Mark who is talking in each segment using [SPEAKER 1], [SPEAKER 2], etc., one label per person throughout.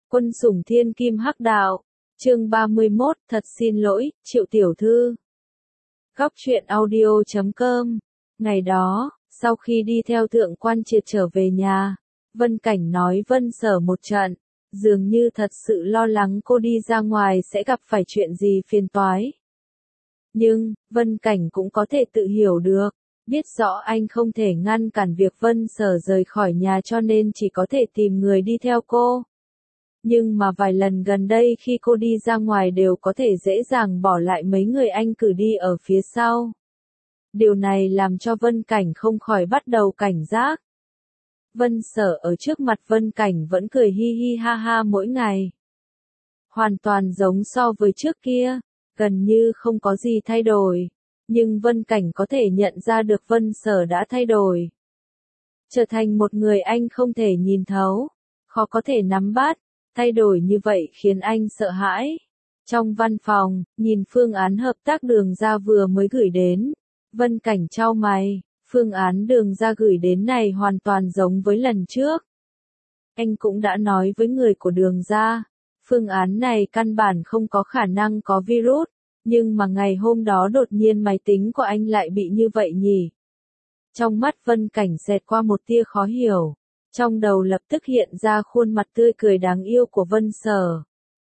[SPEAKER 1] Quân sủng thiên kim hắc đạo. Chương 31, thật xin lỗi, Triệu tiểu thư. Góc truyện audio.com. Ngày đó, sau khi đi theo thượng quan triệt trở về nhà, Vân Cảnh nói Vân Sở một trận, dường như thật sự lo lắng cô đi ra ngoài sẽ gặp phải chuyện gì phiền toái. Nhưng, Vân Cảnh cũng có thể tự hiểu được, biết rõ anh không thể ngăn cản việc Vân Sở rời khỏi nhà cho nên chỉ có thể tìm người đi theo cô. Nhưng mà vài lần gần đây khi cô đi ra ngoài đều có thể dễ dàng bỏ lại mấy người anh cử đi ở phía sau. Điều này làm cho Vân Cảnh không khỏi bắt đầu cảnh giác. Vân Sở ở trước mặt Vân Cảnh vẫn cười hi hi ha ha mỗi ngày. Hoàn toàn giống so với trước kia, gần như không có gì thay đổi. Nhưng Vân Cảnh có thể nhận ra được Vân Sở đã thay đổi. Trở thành một người anh không thể nhìn thấu, khó có thể nắm bắt. Thay đổi như vậy khiến anh sợ hãi. Trong văn phòng, nhìn phương án hợp tác Đường Ra vừa mới gửi đến. Vân Cảnh chau mày, phương án Đường Ra gửi đến này hoàn toàn giống với lần trước. Anh cũng đã nói với người của Đường Ra, phương án này căn bản không có khả năng có virus, nhưng mà ngày hôm đó đột nhiên máy tính của anh lại bị như vậy nhỉ. Trong mắt Vân Cảnh xẹt qua một tia khó hiểu. Trong đầu lập tức hiện ra khuôn mặt tươi cười đáng yêu của Vân Sở.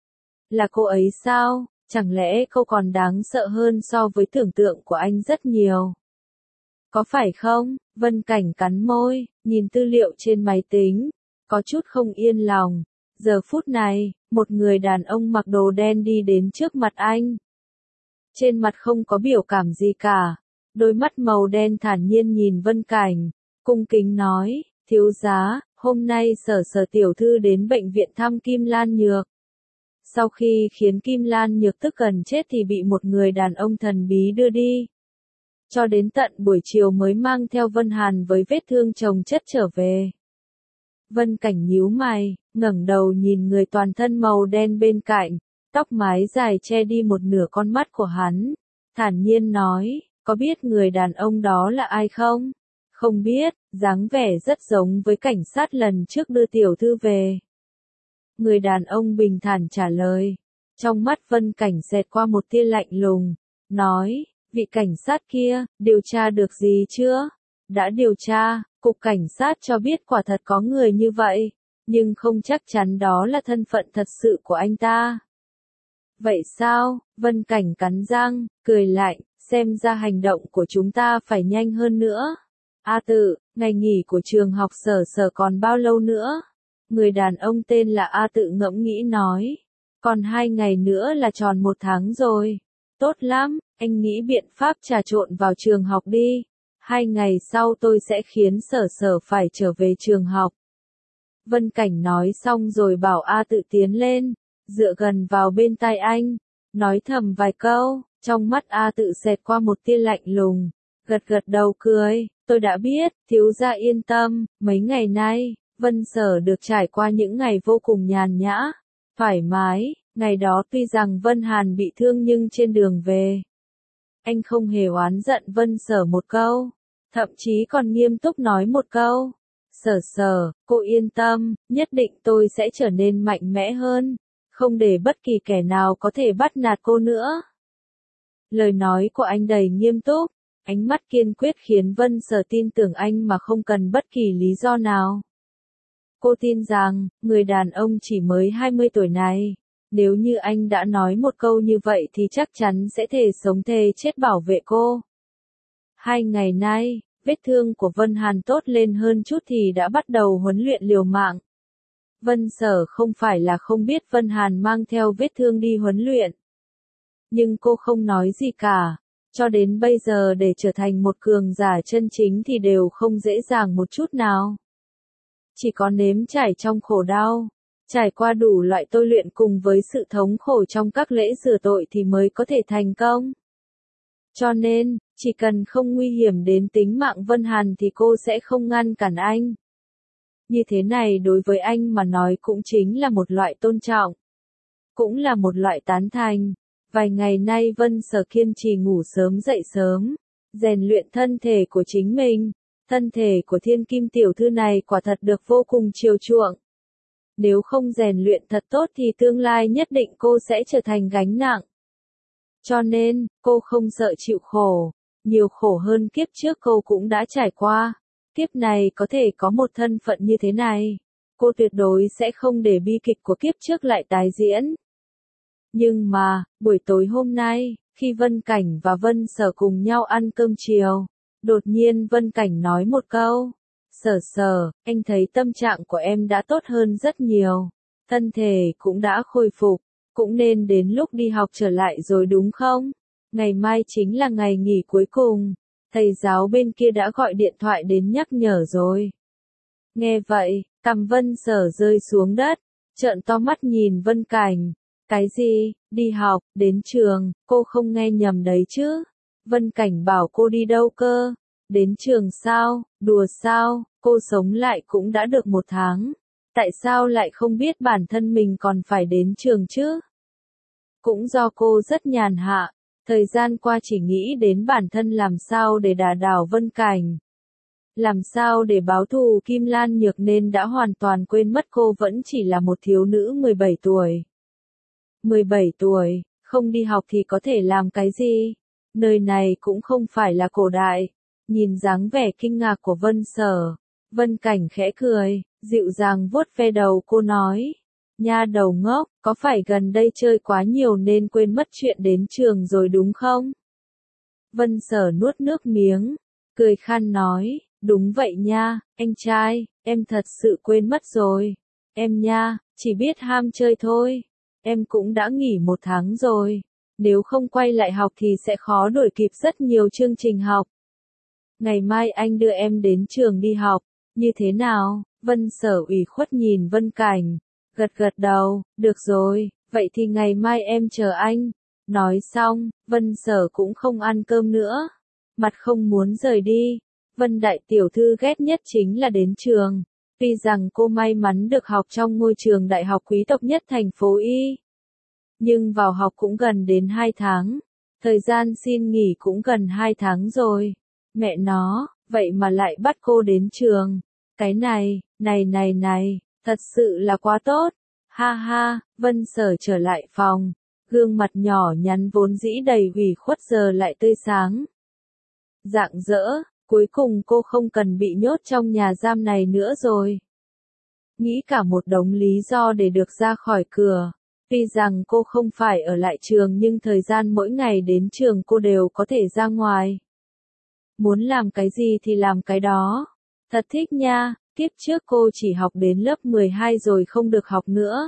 [SPEAKER 1] Là cô ấy sao? Chẳng lẽ cô còn đáng sợ hơn so với tưởng tượng của anh rất nhiều? Có phải không? Vân Cảnh cắn môi, nhìn tư liệu trên máy tính, có chút không yên lòng. Giờ phút này, một người đàn ông mặc đồ đen đi đến trước mặt anh. Trên mặt không có biểu cảm gì cả, đôi mắt màu đen thản nhiên nhìn Vân Cảnh, cung kính nói. Thiếu giá, hôm nay Sở tiểu thư đến bệnh viện thăm Kim Lan Nhược. Sau khi khiến Kim Lan Nhược tức gần chết thì bị một người đàn ông thần bí đưa đi. Cho đến tận buổi chiều mới mang theo Vân Hàn với vết thương chồng chất trở về. Vân Cảnh nhíu mày, ngẩng đầu nhìn người toàn thân màu đen bên cạnh, tóc mái dài che đi một nửa con mắt của hắn. Thản nhiên nói, có biết người đàn ông đó là ai không? Không biết, dáng vẻ rất giống với cảnh sát lần trước đưa tiểu thư về. Người đàn ông bình thản trả lời. Trong mắt Vân Cảnh xẹt qua một tia lạnh lùng. Nói, vị cảnh sát kia, điều tra được gì chưa? Đã điều tra, cục cảnh sát cho biết quả thật có người như vậy. Nhưng không chắc chắn đó là thân phận thật sự của anh ta. Vậy sao? Vân Cảnh cắn răng, cười lạnh, xem ra hành động của chúng ta phải nhanh hơn nữa. A Tự, ngày nghỉ của trường học Sở còn bao lâu nữa? Người đàn ông tên là A Tự ngẫm nghĩ nói. Còn 2 ngày nữa là tròn 1 tháng rồi. Tốt lắm, anh nghĩ biện pháp trà trộn vào trường học đi. 2 ngày sau tôi sẽ khiến Sở phải trở về trường học. Vân Cảnh nói xong rồi bảo A Tự tiến lên, dựa gần vào bên tai anh, nói thầm vài câu, trong mắt A Tự xẹt qua một tia lạnh lùng, gật đầu cười. Tôi đã biết, thiếu gia yên tâm, mấy ngày nay, Vân Sở được trải qua những ngày vô cùng nhàn nhã, thoải mái, ngày đó tuy rằng Vân Hàn bị thương nhưng trên đường về. Anh không hề oán giận Vân Sở một câu, thậm chí còn nghiêm túc nói một câu. Sở, cô yên tâm, nhất định tôi sẽ trở nên mạnh mẽ hơn, không để bất kỳ kẻ nào có thể bắt nạt cô nữa. Lời nói của anh đầy nghiêm túc. Ánh mắt kiên quyết khiến Vân Sở tin tưởng anh mà không cần bất kỳ lý do nào. Cô tin rằng, người đàn ông chỉ mới 20 tuổi này, nếu như anh đã nói một câu như vậy thì chắc chắn sẽ thề sống thề chết bảo vệ cô. 2 ngày nay, vết thương của Vân Hàn tốt lên hơn chút thì đã bắt đầu huấn luyện liều mạng. Vân Sở không phải là không biết Vân Hàn mang theo vết thương đi huấn luyện. Nhưng cô không nói gì cả. Cho đến bây giờ để trở thành một cường giả chân chính thì đều không dễ dàng một chút nào. Chỉ có nếm trải trong khổ đau, trải qua đủ loại tôi luyện cùng với sự thống khổ trong các lễ rửa tội thì mới có thể thành công. Cho nên, chỉ cần không nguy hiểm đến tính mạng Vân Hàn thì cô sẽ không ngăn cản anh. Như thế này đối với anh mà nói cũng chính là một loại tôn trọng. Cũng là một loại tán thành. Vài ngày nay Vân Sở kiên trì ngủ sớm dậy sớm, rèn luyện thân thể của chính mình. Thân thể của thiên kim tiểu thư này quả thật được vô cùng chiều chuộng. Nếu không rèn luyện thật tốt thì tương lai nhất định cô sẽ trở thành gánh nặng. Cho nên, cô không sợ chịu khổ. Nhiều khổ hơn kiếp trước cô cũng đã trải qua. Kiếp này có thể có một thân phận như thế này. Cô tuyệt đối sẽ không để bi kịch của kiếp trước lại tái diễn. Nhưng mà, buổi tối hôm nay, khi Vân Cảnh và Vân Sở cùng nhau ăn cơm chiều, đột nhiên Vân Cảnh nói một câu. Sở Sở, anh thấy tâm trạng của em đã tốt hơn rất nhiều. Thân thể cũng đã khôi phục, cũng nên đến lúc đi học trở lại rồi đúng không? Ngày mai chính là ngày nghỉ cuối cùng. Thầy giáo bên kia đã gọi điện thoại đến nhắc nhở rồi. Nghe vậy, cằm Vân Sở rơi xuống đất, trợn to mắt nhìn Vân Cảnh. Cái gì, đi học, đến trường, cô không nghe nhầm đấy chứ? Vân Cảnh bảo cô đi đâu cơ? Đến trường sao, đùa sao, cô sống lại cũng đã được 1 tháng. Tại sao lại không biết bản thân mình còn phải đến trường chứ? Cũng do cô rất nhàn hạ, thời gian qua chỉ nghĩ đến bản thân làm sao để đả đảo Vân Cảnh. Làm sao để báo thù Kim Lan Nhược nên đã hoàn toàn quên mất cô vẫn chỉ là một thiếu nữ 17 tuổi. 17 tuổi, không đi học thì có thể làm cái gì? Nơi này cũng không phải là cổ đại. Nhìn dáng vẻ kinh ngạc của Vân Sở, Vân Cảnh khẽ cười, dịu dàng vuốt ve đầu cô nói. Nha đầu ngốc, có phải gần đây chơi quá nhiều nên quên mất chuyện đến trường rồi đúng không? Vân Sở nuốt nước miếng, cười khan nói, đúng vậy nha, anh trai, em thật sự quên mất rồi. Em nha, chỉ biết ham chơi thôi. Em cũng đã nghỉ 1 tháng rồi. Nếu không quay lại học thì sẽ khó đuổi kịp rất nhiều chương trình học. Ngày mai anh đưa em đến trường đi học. Như thế nào? Vân Sở ủy khuất nhìn Vân Cảnh. Gật gật đầu, được rồi, vậy thì ngày mai em chờ anh. Nói xong, Vân Sở cũng không ăn cơm nữa. Mặt không muốn rời đi. Vân đại tiểu thư ghét nhất chính là đến trường. Tuy rằng cô may mắn được học trong ngôi trường đại học quý tộc nhất thành phố Y. Nhưng vào học cũng gần đến 2 tháng. Thời gian xin nghỉ cũng gần 2 tháng rồi. Mẹ nó, vậy mà lại bắt cô đến trường. Cái này, thật sự là quá tốt. Ha ha, Vân Sở trở lại phòng. Gương mặt nhỏ nhắn vốn dĩ đầy ủy khuất giờ lại tươi sáng. Rạng rỡ, cuối cùng cô không cần bị nhốt trong nhà giam này nữa rồi. Nghĩ cả một đống lý do để được ra khỏi cửa. Tuy rằng cô không phải ở lại trường nhưng thời gian mỗi ngày đến trường cô đều có thể ra ngoài. Muốn làm cái gì thì làm cái đó. Thật thích nha, kiếp trước cô chỉ học đến lớp 12 rồi không được học nữa.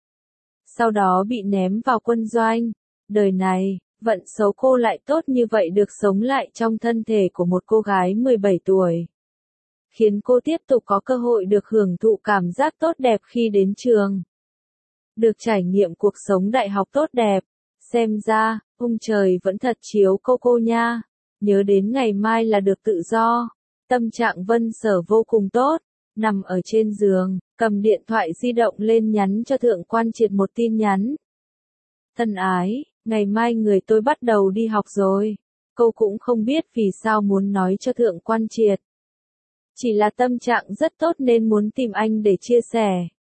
[SPEAKER 1] Sau đó bị ném vào quân doanh. Đời này, vận xấu cô lại tốt như vậy được sống lại trong thân thể của một cô gái 17 tuổi. Khiến cô tiếp tục có cơ hội được hưởng thụ cảm giác tốt đẹp khi đến trường. Được trải nghiệm cuộc sống đại học tốt đẹp. Xem ra, ông trời vẫn thật chiếu cô nha. Nhớ đến ngày mai là được tự do. Tâm trạng Vân Sở vô cùng tốt. Nằm ở trên giường, cầm điện thoại di động lên nhắn cho Thượng Quan Triệt một tin nhắn. Thân ái, ngày mai người tôi bắt đầu đi học rồi. Cô cũng không biết vì sao muốn nói cho Thượng Quan Triệt. Chỉ là tâm trạng rất tốt nên muốn tìm anh để chia sẻ.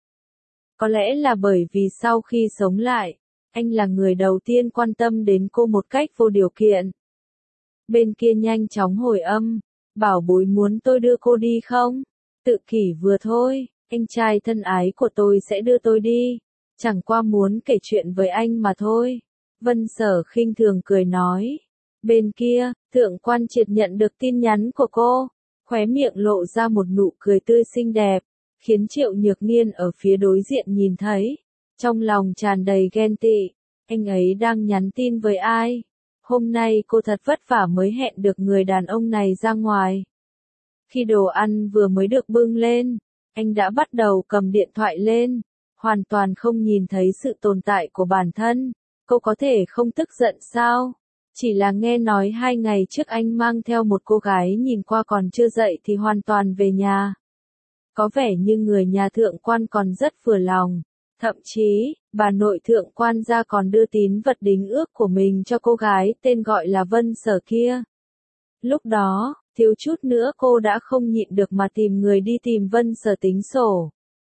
[SPEAKER 1] Có lẽ là bởi vì sau khi sống lại, anh là người đầu tiên quan tâm đến cô một cách vô điều kiện. Bên kia nhanh chóng hồi âm, bảo bối muốn tôi đưa cô đi không? Tự kỷ vừa thôi, anh trai thân ái của tôi sẽ đưa tôi đi. Chẳng qua muốn kể chuyện với anh mà thôi. Vân Sở khinh thường cười nói. Bên kia, Thượng Quan Triệt nhận được tin nhắn của cô, khóe miệng lộ ra một nụ cười tươi xinh đẹp, khiến Triệu Nhược Nghiên ở phía đối diện nhìn thấy, trong lòng tràn đầy ghen tị. Anh ấy đang nhắn tin với ai? Hôm nay cô thật vất vả mới hẹn được người đàn ông này ra ngoài. Khi đồ ăn vừa mới được bưng lên, anh đã bắt đầu cầm điện thoại lên, hoàn toàn không nhìn thấy sự tồn tại của bản thân. Cô có thể không tức giận sao? Chỉ là nghe nói 2 ngày trước anh mang theo một cô gái nhìn qua còn chưa dậy thì hoàn toàn về nhà. Có vẻ như người nhà Thượng Quan còn rất vừa lòng. Thậm chí, bà nội Thượng Quan gia còn đưa tín vật đính ước của mình cho cô gái tên gọi là Vân Sở kia. Lúc đó, thiếu chút nữa cô đã không nhịn được mà tìm người đi tìm Vân Sở tính sổ.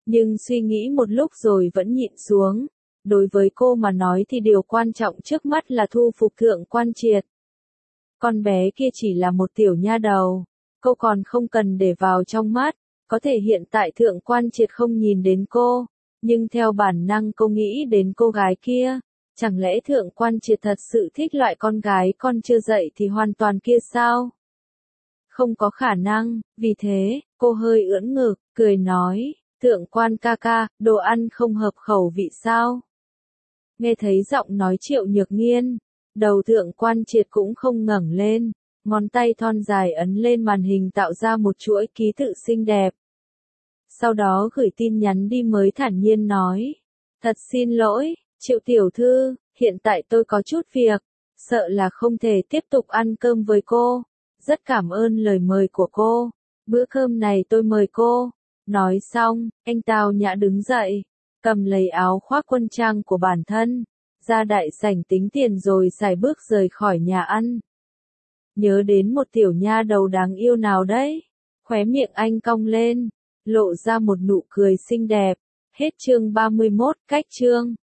[SPEAKER 1] Nhưng suy nghĩ một lúc rồi vẫn nhịn xuống. Đối với cô mà nói thì điều quan trọng trước mắt là thu phục Thượng Quan Triệt. Con bé kia chỉ là một tiểu nha đầu, cô còn không cần để vào trong mắt. Có thể hiện tại Thượng Quan Triệt không nhìn đến cô, nhưng theo bản năng cô nghĩ đến cô gái kia. Chẳng lẽ Thượng Quan Triệt thật sự thích loại con gái con chưa dậy thì hoàn toàn kia sao? Không có khả năng, vì thế, cô hơi ưỡn ngực, cười nói, Thượng Quan ca ca, đồ ăn không hợp khẩu vị sao? Nghe thấy giọng nói Triệu Nhược Nghiên, đầu Thượng Quan Triệt cũng không ngẩng lên, ngón tay thon dài ấn lên màn hình tạo ra một chuỗi ký tự xinh đẹp. Sau đó gửi tin nhắn đi mới thản nhiên nói, thật xin lỗi, Triệu tiểu thư, hiện tại tôi có chút việc, sợ là không thể tiếp tục ăn cơm với cô. Rất cảm ơn lời mời của cô, bữa cơm này tôi mời cô. Nói xong, anh Tào Nhã đứng dậy, cầm lấy áo khoác quân trang của bản thân, ra đại sảnh tính tiền rồi sải bước rời khỏi nhà ăn. Nhớ đến một tiểu nha đầu đáng yêu nào đấy, khóe miệng anh cong lên, lộ ra một nụ cười xinh đẹp. Hết chương 31, cách chương.